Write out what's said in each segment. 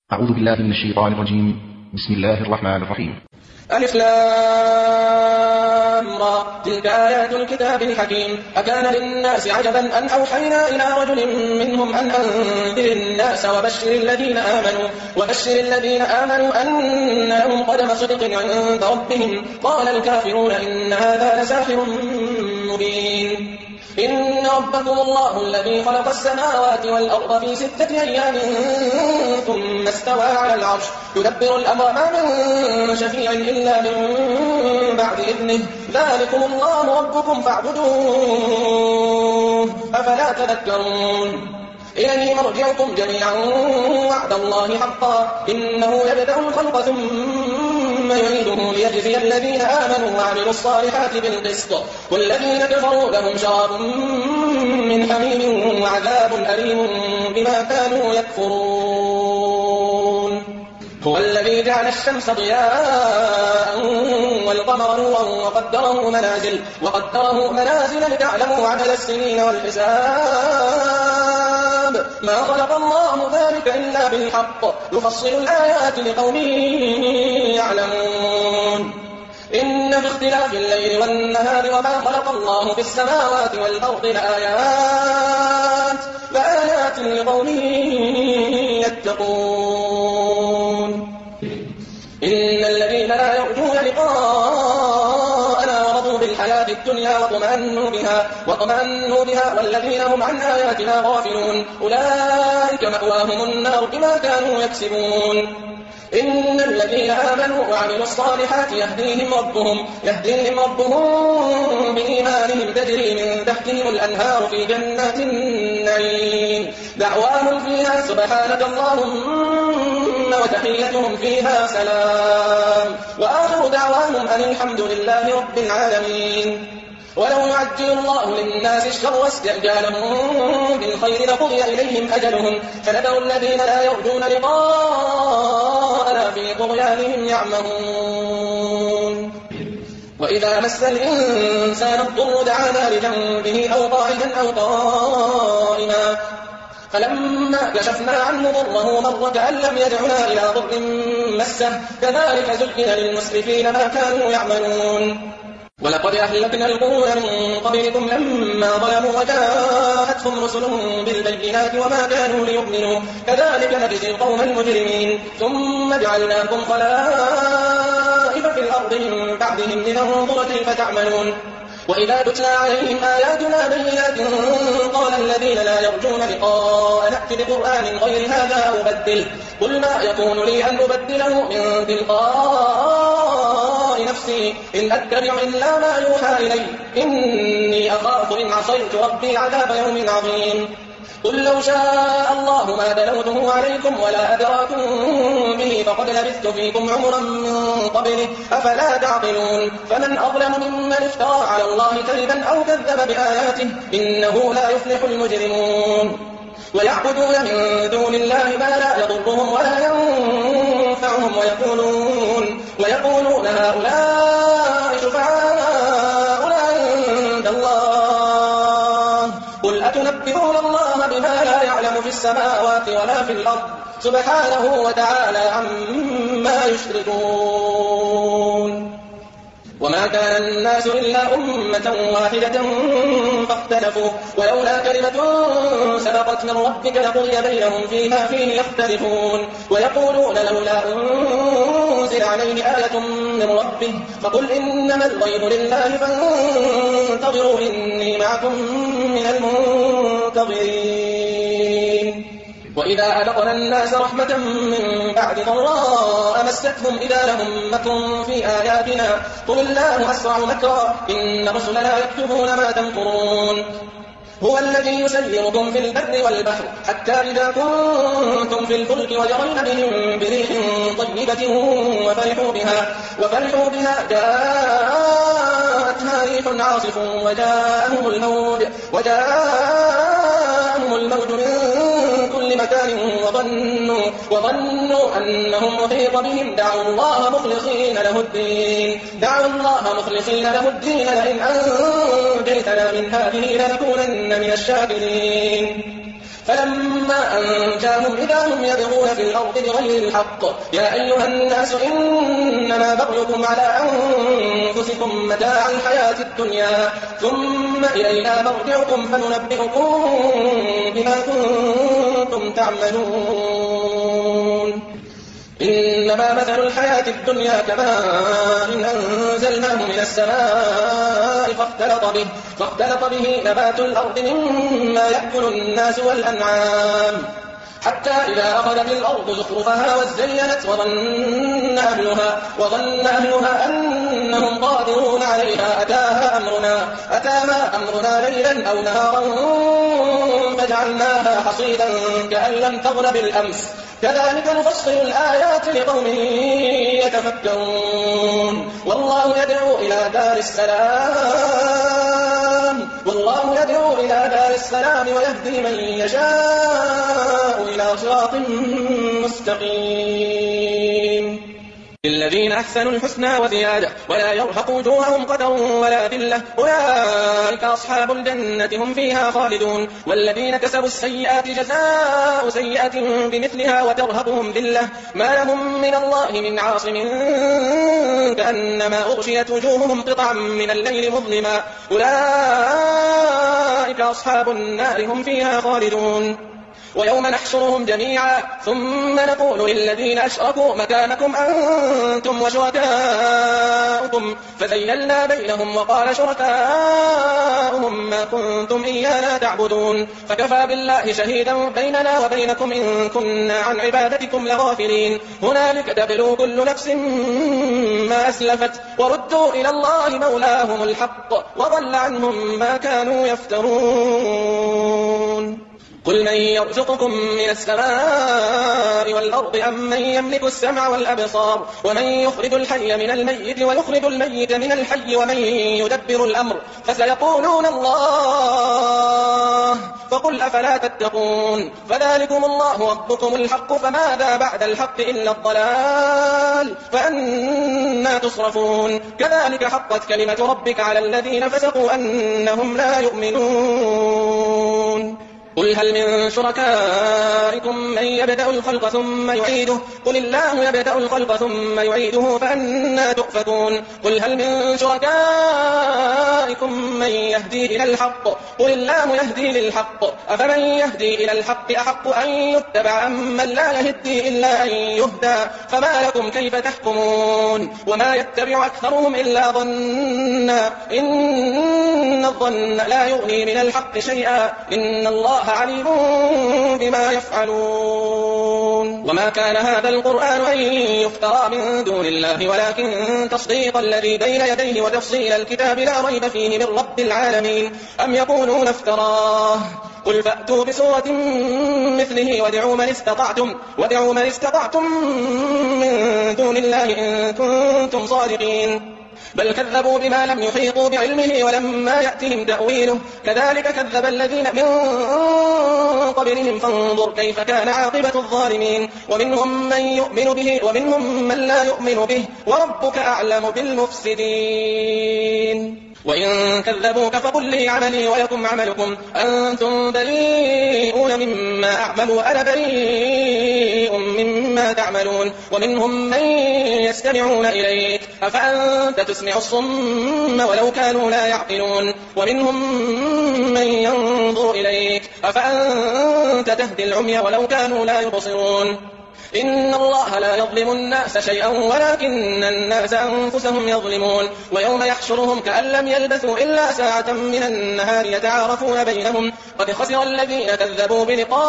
أعوذ بالله من الشيطان الرجيم. بسم الله الرحمن الرحيم. ألف لام را تلك آيات الكتاب الحكيم. أكان للناس عجبا أن أوحينا إلى رجل منهم أن أنذر الناس وبشر الذين آمنوا أن لهم قدم صدق عند ربهم. قال الكافرون إن هذا لساحر مبين. إن ربكم الله الذي خلق السماوات والأرض في 6 أيام ثم استوى على العرش يدبر الأمر ما من شفيع إلا من بعد إذنه ذلكم الله ربكم فاعبدوه أفلا تذكرون. إليه مرجعكم جميعا وعد الله حقا إنه يبدأ الخلق ثم يعيده ليجزي الذين آمنوا وعملوا الصالحات بالقسط والذين كفروا لهم شراب من حميم وعذاب أليم بما كانوا يكفرون. هو الذي جعل الشمس ضياء والقمر نورا وقدره منازل لتعلموا عدد السنين والحساب ما خلق الله ذلك إلا بالحق يفصل الآيات لقوم يعلمون. إن في اختلاف الليل والنهار وما خلق الله في السماوات والأرض لآيات لقوم يتقون. إن الذين لا يرجون لقاءنا ورضوا بالحياة الدنيا واطمأنوا بها والذين هم عن آياتنا غافلون أولئك مأواهم النار بما كانوا يكسبون. إن الذين آمنوا وعملوا الصالحات يهديهم ربهم بإيمانهم تجري من تحتهم الأنهار في جنات النعيم دعواهم فيها سبحانك اللهم وتحيتهم فيها سلام وآخر دعواهم أن الحمد لله رب العالمين. ولو يعجل الله للناس الشر استعجالهم بالخير لقضي إليهم أجلهم فنذر الذين لا يرجون لقاءنا في طغيانهم يعمهون. وإذا مس الإنسان الضر دعانا لجنبه أو قاعدا أو قائما فلما كشفنا عنه ضره مر كأن لم يدعنا إلى ضر مسه كذلك زين للمسرفين ما كانوا يعملون. ولقد أهلكنا القرون من قبلكم لما ظلموا وجاءتهم رسلهم بالبينات وما كانوا ليؤمنوا كذلك نجزي القوم المجرمين. ثم جعلناكم خلائف في الأرض من بعدهم لننظر كيف تعملون. وإذا تتلى عليهم آياتنا بينات قال الذين لا يرجون لقاء نأت بقرآن غير هذا أو بدله قل ما يكون لي أن أبدله من تلقاء نفسي إن أتبع إلا ما يوحى إلي إني أخاف إن عصيت ربي عذاب يوم عظيم. قل لو شاء الله ما بلوته عليكم ولا أدراكم به فقد لبثت فيكم عمرا من قبله أفلا تعقلون. فمن أظلم ممن افترى على الله كذبا أو كذب بآياته إنه لا يفلح المجرمون. ويعبدون من دون الله ما لا يضرهم ولا ينفعهم ويقولون هؤلاء شفعاؤنا عند الله قل أتنبئون الله بما لا يعلم في السماوات ولا في الأرض سبحانه وتعالى عما يشركون. وما كان الناس إلا أمة واحدة فاختلفوا ولولا كلمة سبقت من ربك لقضي بينهم فيما فيه يختلفون. ويقولون لولا أنزل عليه آية من ربه فقل إنما الغيب لله فانتظروا إني معكم من المنتظرين. وإذا أذقنا الناس رحمة من بعد ضراء مستهم إذا لهم مكر في آياتنا قل الله أسرع مكرا إن رسلنا يكتبون ما تمكرون. هو الذي يسيركم في البر والبحر حتى إذا كنتم في الفلك وجرين بهم بريح طيبة وفرحوا بها جاءتها ريح عاصف وجاءهم الموج من كل مكان وظنوا أنهم محيط بهم دعوا الله مخلصين له الدين لئن أنجيتنا من هذه لنكونن من الشاكرين. فلما أنجاهم إذا هم يبغون في الأرض بغير الحق. يا أيها الناس إنما بغيكم على أنفسكم متاع الحياة الدنيا ثم إلينا مرجعكم فننبئكم بما كنتم تعملون. إنما مثل الحياة الدنيا كماء أنزلناه من السماء فاختلط به نبات الأرض مما يأكل الناس والأنعام حتى إذا أخذت الأرض زخرفها وزينت وظن أهلها أنهم قادرون عليها أتاها أمرنا ليلا أو نهارا فجعلناها حصيدا كأن لم تغن بالأمس كذلك نفصل الآيات لقوم يتفكرون. والله يدعو إلى دار السلام ويهدي من يشاء إلى صراط مستقيم. للذين أحسنوا الحسنى وزيادة ولا يرهق وجوههم قتر ولا ذلة أولئك أصحاب الجنة هم فيها خالدون. والذين كسبوا السيئات جزاء سيئة بمثلها وترهقهم ذلة ما لهم من الله من عاصم كأنما أغشيت وجوههم قطعا من الليل مظلما أولئك أصحاب النار هم فيها خالدون. ويوم نحشرهم جميعا ثم نقول للذين أشركوا مكانكم أنتم وشركاؤكم فزيلنا بينهم وقال شركاؤهم ما كنتم إيانا تعبدون فكفى بالله شهيدا بيننا وبينكم إن كنا عن عبادتكم لغافلين. هنالك تبلو كل نفس ما أسلفت وردوا إلى الله مولاهم الحق وضل عنهم ما كانوا يفترون. قل من يرزقكم من السماء والأرض أم من يملك السمع والأبصار ومن يخرج الحي من الميت ويخرج الميت من الحي ومن يدبر الأمر فسيقولون الله فقل أفلا تتقون. فذلكم الله ربكم الحق فماذا بعد الحق إلا الضلال فأنى تصرفون. كذلك حقت كلمة ربك على الذين فسقوا أنهم لا يؤمنون. قل هل من شركائكم من يبدأ الخلق ثم يعيده قل الله يبدأ الخلق ثم يعيده فأنى تؤفكون. قل هل من شركائكم من يهدي إلى الحق قل الله يهدي للحق أفمن يهدي إلى الحق أحق أن يتبع أمن لا يهدي إلا أن يهدى فما لكم كيف تحكمون. وما يتبع أكثرهم إلا ظنا إن الظن لا يغني من الحق شيئا إن الله عليم بما يفعلون. وما كان هذا القرآن أن يفترى من دون الله ولكن تصديق الذي بين يديه وتفصيل الكتاب لا ريب فيه من رب العالمين. أم يقولون افتراه قل فأتوا بسورة مثله وادعوا من استطعتم من دون الله إن كنتم صادقين. بل كذبوا بما لم يحيطوا بعلمه ولما يأتهم تأويله كذلك كذب الذين من قبلهم فانظر كيف كان عاقبة الظالمين. ومنهم من يؤمن به ومنهم من لا يؤمن به وربك أعلم بالمفسدين. وإن كذبوك فقل لي عملي ولكم عملكم أنتم بريئون مما أعمل وأنا بريء مما تعملون. ومنهم من يستمعون إليك أفأنت تسمع الصم ولو كانوا لا يعقلون. ومنهم من ينظر إليك أفأنت تهدي العمي ولو كانوا لا يبصرون. إن الله لا يظلم الناس شيئا ولكن الناس أنفسهم يظلمون. ويوم يحشرهم كأن لم يلبثوا إلا ساعة من النهار يتعارفون بينهم قد خسر الذين كذبوا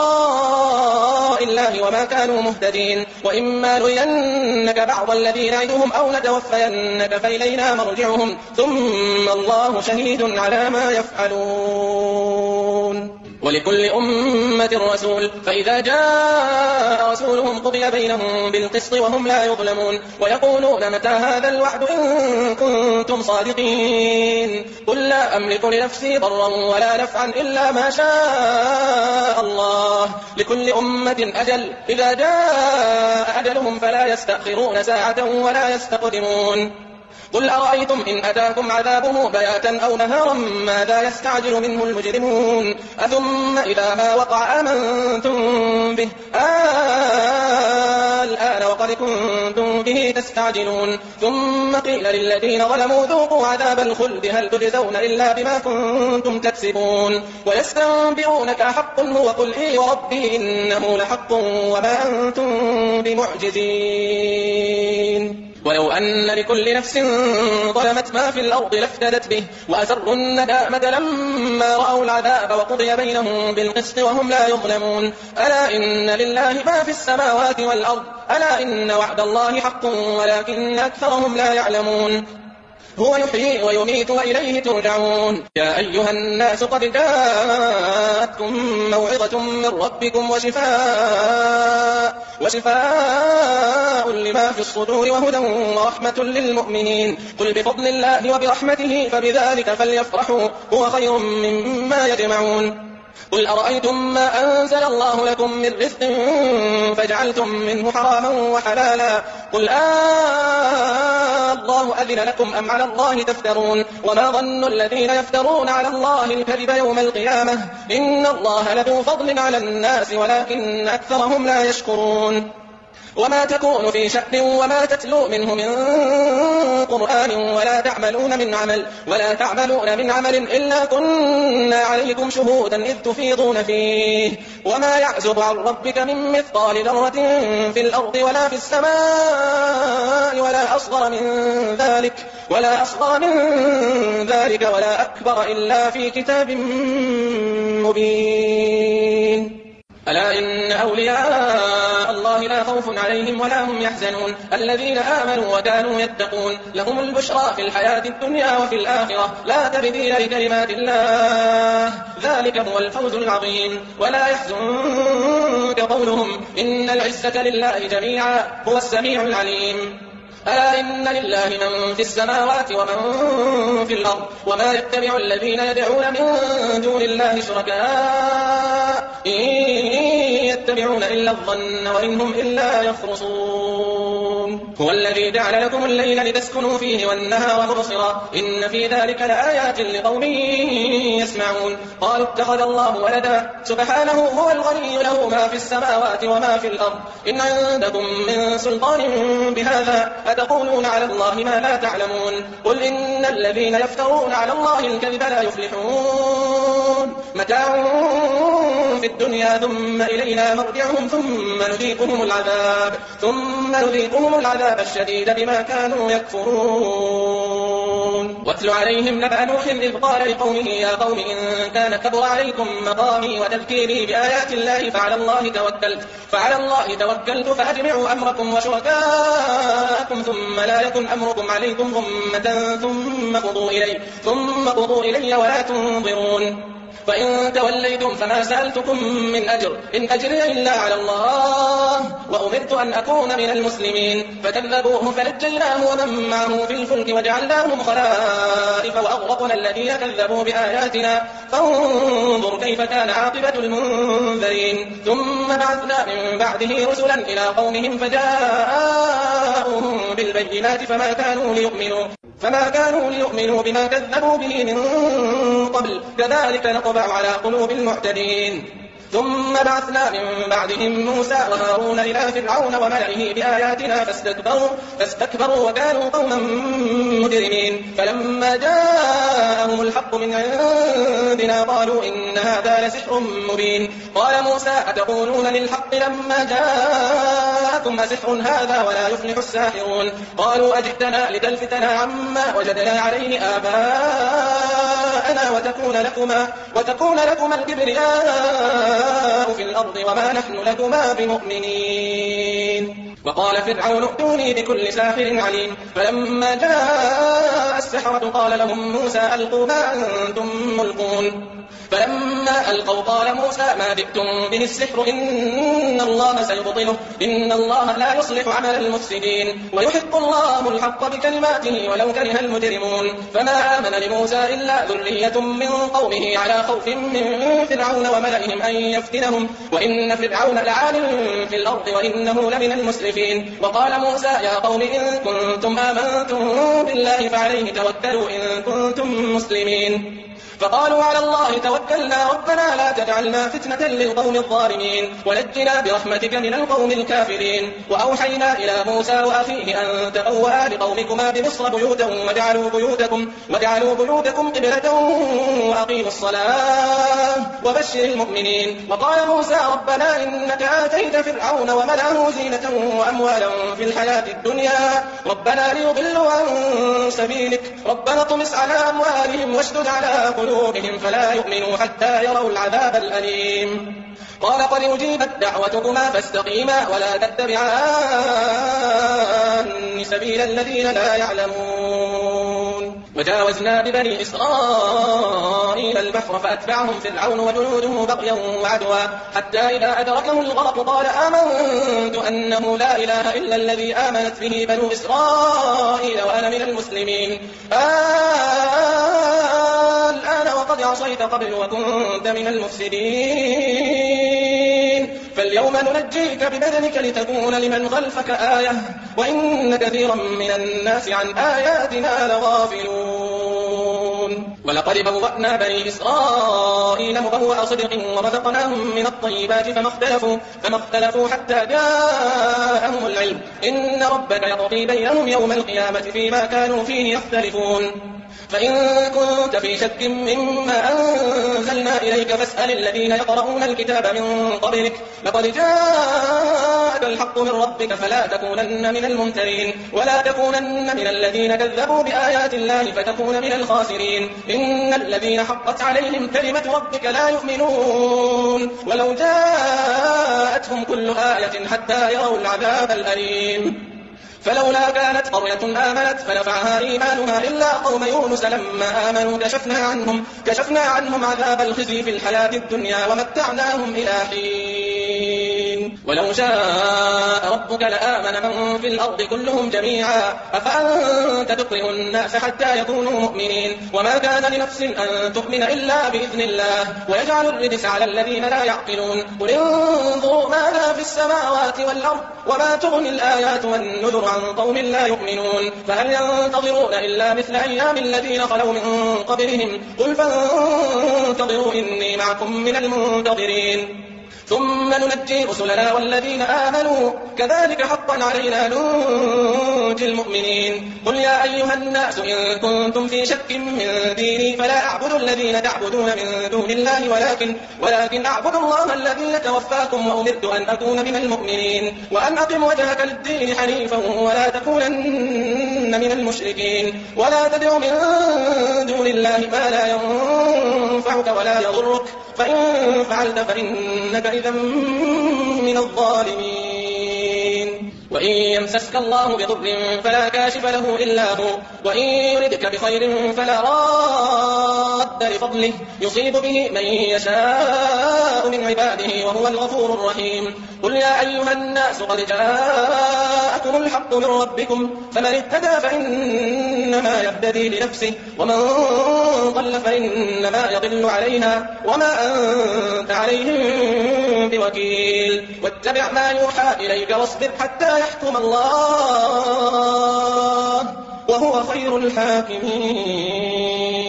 بلقاء الله وما كانوا مهتدين. وإما نرينك بعض الذي نعدهم أو نتوفينك فإلينا مرجعهم ثم الله شهيد على ما يفعلون. ولكل أمة رسول فإذا جاء رسولهم قضي بينهم بالقسط وهم لا يظلمون. ويقولون متى هذا الوعد إن كنتم صادقين. قل لا أملك لنفسي ضرا ولا نفعا إلا ما شاء الله لكل أمة أجل إذا جاء أجلهم فلا يستأخرون ساعة ولا يستقدمون. قل أرأيتم إن أتاكم عذابه بياتا أو نهارا ماذا يستعجل منه المجرمون أثم إذا ما وقع آمنتم به الآن وقد كنتم به تستعجلون ثم قيل للذين ظلموا ذوقوا عذاب الخلد هل تجزون إلا بما كنتم تكسبون ويستنبئونك حق هو قل إي وربي إنه لحق وما أنتم بمعجزين ولو أن لكل نفس ظلمت ما في الأرض لافتدت به وأسروا الندامة لما رأوا العذاب وقضي بينهم بالقسط وهم لا يظلمون ألا إن لله ما في السماوات والأرض ألا إن وعد الله حق ولكن أكثرهم لا يعلمون هو يحيي ويميت وإليه ترجعون يا أيها الناس قد جاءتكم موعظة من ربكم وشفاء لما في الصدور وهدى ورحمة للمؤمنين قل بفضل الله وبرحمته فبذلك فليفرحوا هو خير مما يجمعون قل أرأيتم ما أنزل الله لكم من رزق فجعلتم منه حراما وحلالا قل الله أذن لكم أم على الله تفترون وما ظن الذين يفترون على الله الكذب يوم القيامة إن الله لذو فضل على الناس ولكن أكثرهم لا يشكرون وما تكون في شأن وما تتلو منه من قرآن ولا تعملون من عمل إلا كنا عليكم شهودا إذ تفيضون فيه وما يعزب عن ربك من مثقال ذرة في الأرض ولا في السماء ولا أصغر من ذلك ولا أكبر إلا في كتاب مبين ألا إن أولياء الله لا خوف عليهم ولا هم يحزنون الذين آمنوا وكانوا يتقون لهم البشرى في الحياة الدنيا وفي الآخرة لا تبديل لكلمات الله ذلك هو الفوز العظيم ولا يحزنك قولهم إن العزة لله جميعا هو السميع العليم ألا إن لله من في السماوات ومن في الأرض وما يتبع الذين يدعون من دون الله شركاء إن يتبعون إلا الظن وإن هم إلا يخرصون هو الذي جعل لكم الليل لتسكنوا فيه والنهار مبصرا إن في ذلك لآيات لقوم يسمعون قالوا اتخذ الله ولدا سبحانه هو الغني له ما في السماوات وما في الأرض إن عندكم من سلطان بهذا أتقولون على الله ما لا تعلمون قل إن الذين يفترون على الله الكذب لا يفلحون متاع في الدنيا ثم إلينا مرجعهم ثم نذيقهم العذاب الشديد بما كانوا يكفرون واتل عليهم نبأ نوح إذ قال لقومه يا قوم إن كان كبر عليكم مقامي وتذكيري بآيات الله فعلى الله توكلت فأجمعوا أمركم وشركاءكم ثم لا يكن أمركم عليكم غمة ثم قضوا إلي ولا تنظرون فإن توليتم فما سألتكم من أجر إن أجري إلا على الله وأمرت أن أكون من المسلمين فكذبوه فنجيناه ومن معه في الفلك وجعلناهم خلائف وأغرقنا الذين كذبوا بآياتنا فانظر كيف كان عاقبة المنذرين ثم بعثنا من بعده رسلا إلى قومهم فجاءوهم بالبينات فما كانوا ليؤمنوا بما كذبوا به من قبل كذلك نطبع على قلوب المعتدين ثم بعثنا من بعدهم موسى وهارون إلى فرعون وملئه بآياتنا فاستكبروا وكانوا قوما مجرمين فلما جاءهم الحق من عندنا قالوا إن هذا لسحر مبين قال موسى أتقولون للحق لما جاءكم أسحر هذا ولا يفلح الساحرون قالوا أجئتنا لتلفتنا عما وجدنا عليه آباءنا وتكون لكما الكبرياء في الأرض وما نحن لكما بمؤمنين وقال فرعون ائتوني بكل ساحر عليم فلما جاء السحرة قال لهم موسى ألقوا ما أنتم ملقون فلما ألقوا قال موسى ما جئتم به السحر إن الله سيبطله إن الله لا يصلح عمل المفسدين ويحق الله الحق بكلماته ولو كره المجرمون فما آمن لموسى إلا ذرية من قومه على خوف من فرعون وملئهم أن يفتنهم وإن فرعون لعال في الأرض وإنه لمن المسرفين وقال موسى يا قوم إن كنتم آمنتم بالله فعليه توكلوا إن كنتم مسلمين فقالوا على الله توكلنا ربنا لا تجعلنا فتنة للقوم الظالمين ونجنا برحمتك من القوم الكافرين وأوحينا إلى موسى وأخيه أن تبوأ لقومكما بمصر بيوتا وجعلوا بيوتكم قبلة وأقيموا الصلاة وبشر المؤمنين وقال موسى ربنا إنك آتيت فرعون وملأه زينة وأموالا في الحياة الدنيا ربنا ليضلوا عن سبيلك ربنا اطمس على أموالهم واشدد على قلوبهم فلا يؤمنوا حتى يروا العذاب الأليم قال قد أجيبت دعوتكما فاستقيما ولا تتبعان سبيل الذين لا يعلمون وجاوزنا ببني إسرائيل البحر فأتبعهم فرعون وجنوده بغيا وعدوا حتى إذا أدركه الغرق قال آمنت أنه لا إله إلا الذي آمنت به بنو إسرائيل وأنا من المسلمين الآن وقد عصيت قبل وكنت من المفسدين فاليوم ننجيك ببدنك لتكون لمن خلفك آية وإن كثيرا من الناس عن آياتنا لغافلون ولقد بوأنا بني إسرائيل مبوأ صدق ورزقناهم من الطيبات فما اختلفوا حتى جاءهم العلم إن ربك يقضي بينهم يوم القيامة فيما كانوا فيه يختلفون فإن كنت في شك مما أنزلنا إليك فاسأل الذين يقرؤون الكتاب من قبلك لقد جاءك الحق من ربك فلا تكونن من الممترين ولا تكونن من الذين كذبوا بآيات الله فتكون من الخاسرين إن الذين حقت عليهم كلمة ربك لا يؤمنون ولو جاءتهم كل آية حتى يروا العذاب الأليم فلولا كانت قرية آمنت فنفعها إيمانها إلا قوم يونس لما آمنوا كشفنا عنهم عذاب الخزي في الحياة الدنيا ومتعناهم إلى حين ولو شاء ربك لآمن من في الأرض كلهم جميعا أفأنت تكره الناس حتى يكونوا مؤمنين وما كان لنفس أن تؤمن إلا بإذن الله ويجعل الرجس على الذين لا يعقلون قل انظروا ماذا في السماوات والأرض وما تغني الآيات والنذر عن قوم لا يؤمنون فهل ينتظرون إلا مثل أيام الذين خلوا من قبلهم قل فانتظروا إني معكم من المنتظرين ثم ننجي رسلنا والذين آمنوا كذلك حقا علينا ننجي المؤمنين قل يا أيها الناس إن كنتم في شك من ديني فلا أعبد الذين تعبدون من دون الله ولكن أعبد الله الذي يتوفاكم وأمرت أن أكون من المؤمنين وأن أقم وجهك للدين حنيفا ولا تكونن من المشركين ولا تدع من دون الله ما لا ينفعك ولا يضرك فإن فعلت فإنك إذا من الظالمين وإن يمسسك الله بضر فلا كاشف له إلا هو وإن يردك بخير فلا راد لفضله يصيب به من يشاء من عباده وهو الغفور الرحيم قل يا أيها الناس قد جاءكم الحق من ربكم فمن اهتدى فإنما يهتدي لنفسه ومن ضل فإنما يضل عليها وما أنت عليهم بوكيل واتبع ما يوحى إليك واصبر حتى يحكم الله وهو خير الحاكمين